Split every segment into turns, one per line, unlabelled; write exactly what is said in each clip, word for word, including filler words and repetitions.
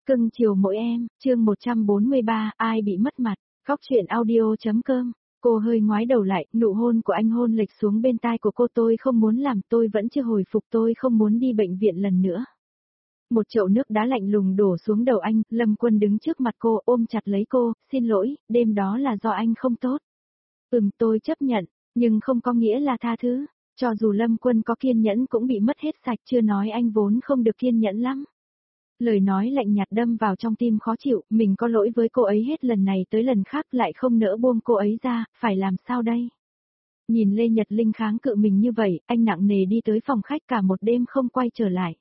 Cưng chiều mỗi em, chương một trăm bốn mươi ba, ai bị mất mặt, góc truyện audio.com. Cô hơi ngoái đầu lại, nụ hôn của anh hôn lệch xuống bên tai của cô. Tôi không muốn làm, tôi vẫn chưa hồi phục, tôi không muốn đi bệnh viện lần nữa. Một chậu nước đá lạnh lùng đổ xuống đầu anh, Lâm Quân đứng trước mặt cô, ôm chặt lấy cô, xin lỗi, đêm đó là do anh không tốt. Ừm, tôi chấp nhận, nhưng không có nghĩa là tha thứ, cho dù Lâm Quân có kiên nhẫn cũng bị mất hết sạch, chưa nói anh vốn không được kiên nhẫn lắm. Lời nói lạnh nhạt đâm vào trong tim khó chịu, mình có lỗi với cô ấy hết lần này tới lần khác lại không nỡ buông cô ấy ra, phải làm sao đây? Nhìn Lê Nhật Linh kháng cự mình như vậy, anh nặng nề đi tới phòng khách cả một đêm không quay trở lại.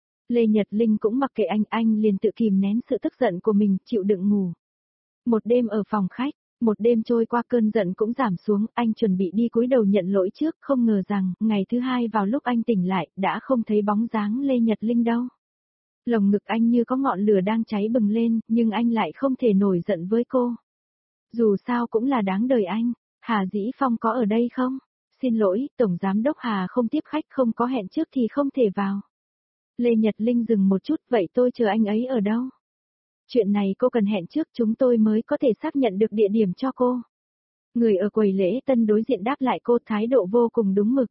Lê Nhật Linh cũng mặc kệ anh, anh liền tự kìm nén sự tức giận của mình, chịu đựng ngủ. Một đêm ở phòng khách, một đêm trôi qua cơn giận cũng giảm xuống, anh chuẩn bị đi cúi đầu nhận lỗi trước, không ngờ rằng, ngày thứ hai vào lúc anh tỉnh lại, đã không thấy bóng dáng Lê Nhật Linh đâu. Lồng ngực anh như có ngọn lửa đang cháy bừng lên, nhưng anh lại không thể nổi giận với cô. Dù sao cũng là đáng đời anh. Hà Dĩ Phong có ở đây không? Xin lỗi, Tổng Giám đốc Hà không tiếp khách, không có hẹn trước thì không thể vào. Lê Nhật Linh dừng một chút, vậy tôi chờ anh ấy ở đâu? Chuyện này cô cần hẹn trước, chúng tôi mới có thể xác nhận được địa điểm cho cô. Người ở quầy lễ tân đối diện đáp lại cô, thái độ vô cùng đúng mực.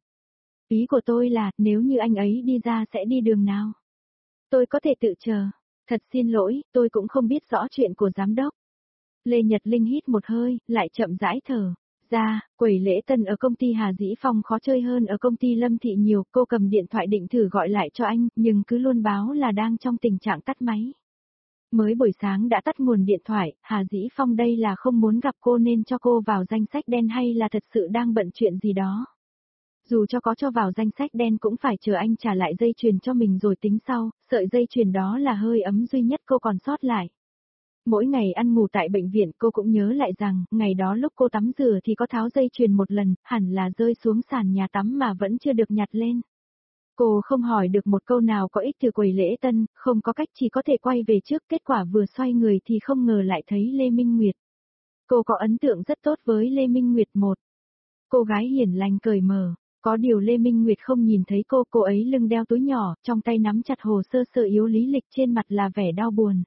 Ý của tôi là, nếu như anh ấy đi ra sẽ đi đường nào? Tôi có thể tự chờ. Thật xin lỗi, tôi cũng không biết rõ chuyện của giám đốc. Lê Nhật Linh hít một hơi, lại chậm rãi thở. Ra, quầy lễ tân ở công ty Hà Dĩ Phong khó chơi hơn ở công ty Lâm Thị nhiều. Cô cầm điện thoại định thử gọi lại cho anh, nhưng cứ luôn báo là đang trong tình trạng tắt máy. Mới buổi sáng đã tắt nguồn điện thoại, Hà Dĩ Phong đây là không muốn gặp cô nên cho cô vào danh sách đen hay là thật sự đang bận chuyện gì đó. Dù cho có cho vào danh sách đen cũng phải chờ anh trả lại dây chuyền cho mình rồi tính sau, sợi dây chuyền đó là hơi ấm duy nhất cô còn sót lại. Mỗi ngày ăn ngủ tại bệnh viện cô cũng nhớ lại rằng, ngày đó lúc cô tắm rửa thì có tháo dây chuyền một lần, hẳn là rơi xuống sàn nhà tắm mà vẫn chưa được nhặt lên. Cô không hỏi được một câu nào có ích từ quầy lễ tân, không có cách chỉ có thể quay về trước, kết quả vừa xoay người thì không ngờ lại thấy Lê Minh Nguyệt. Cô có ấn tượng rất tốt với Lê Minh Nguyệt một. Cô gái hiền lành cởi mở. Có điều Lê Minh Nguyệt không nhìn thấy cô, cô ấy lưng đeo túi nhỏ, trong tay nắm chặt hồ sơ sơ yếu lý lịch, trên mặt là vẻ đau buồn.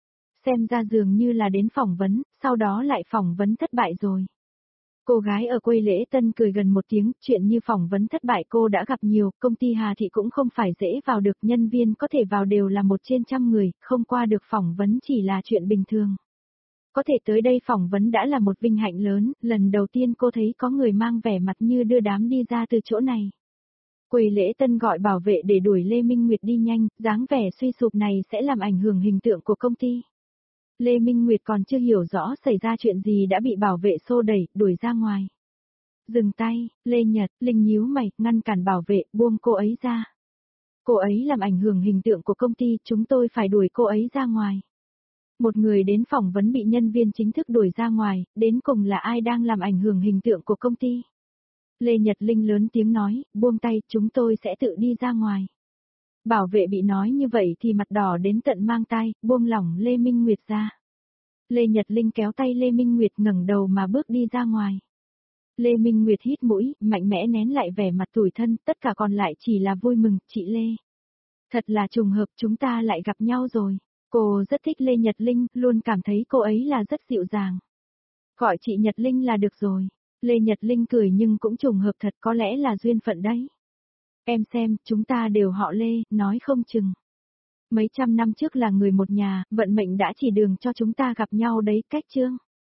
Xem ra dường như là đến phỏng vấn, sau đó lại phỏng vấn thất bại rồi. Cô gái ở quầy lễ tân cười gần một tiếng, chuyện như phỏng vấn thất bại cô đã gặp nhiều, công ty Hà Thị cũng không phải dễ vào được, nhân viên có thể vào đều là một trên trăm người, không qua được phỏng vấn chỉ là chuyện bình thường. Có thể tới đây phỏng vấn đã là một vinh hạnh lớn, lần đầu tiên cô thấy có người mang vẻ mặt như đưa đám đi ra từ chỗ này. Quầy lễ tân gọi bảo vệ để đuổi Lê Minh Nguyệt đi nhanh, dáng vẻ suy sụp này sẽ làm ảnh hưởng hình tượng của công ty. Lê Minh Nguyệt còn chưa hiểu rõ xảy ra chuyện gì đã bị bảo vệ xô đẩy, đuổi ra ngoài. Dừng tay, Lê Nhật, Linh nhíu mày, ngăn cản bảo vệ, buông cô ấy ra. Cô ấy làm ảnh hưởng hình tượng của công ty, chúng tôi phải đuổi cô ấy ra ngoài. Một người đến phỏng vấn bị nhân viên chính thức đuổi ra ngoài, đến cùng là ai đang làm ảnh hưởng hình tượng của công ty? Lê Nhật Linh lớn tiếng nói, buông tay, chúng tôi sẽ tự đi ra ngoài. Bảo vệ bị nói như vậy thì mặt đỏ đến tận mang tai, buông lỏng Lê Minh Nguyệt ra. Lê Nhật Linh kéo tay Lê Minh Nguyệt ngẩng đầu mà bước đi ra ngoài. Lê Minh Nguyệt hít mũi, mạnh mẽ nén lại vẻ mặt tủi thân, tất cả còn lại chỉ là vui mừng, chị Lê. Thật là trùng hợp chúng ta lại gặp nhau rồi. Cô rất thích Lê Nhật Linh, luôn cảm thấy cô ấy là rất dịu dàng. Gọi chị Nhật Linh là được rồi. Lê Nhật Linh cười nhưng cũng trùng hợp thật, có lẽ là duyên phận đấy. Em xem, chúng ta đều họ Lê, nói không chừng. Mấy trăm năm trước là người một nhà, vận mệnh đã chỉ đường cho chúng ta gặp nhau đấy, cách chương.